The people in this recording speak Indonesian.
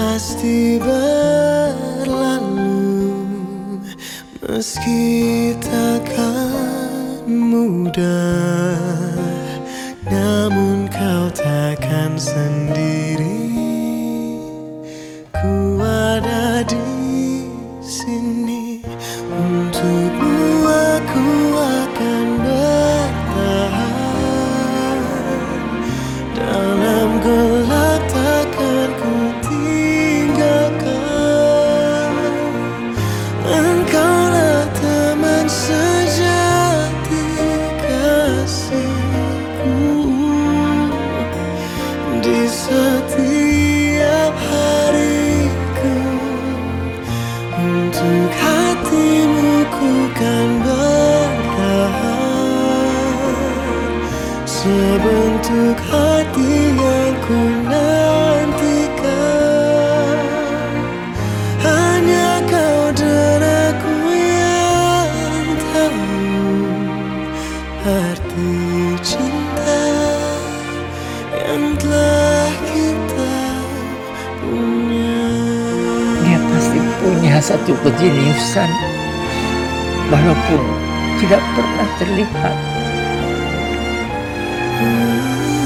pasti berlalu, meski takkan mudah, namun kau takkan sendiri. Ku ada di sini untukmu, aku akan bertahan. Dalam gelap takkan ku tinggalkan. Engkaulah teman sejati kasihku di setiap hariku. Untuk hatimu ku kan bertahan, sebentuk hati yang ku nantikan. Hanya kau dan aku yang tahu arti cinta yang telah kita punya. Dia pasti punya satu kejeniusan, walaupun tidak pernah terlihat.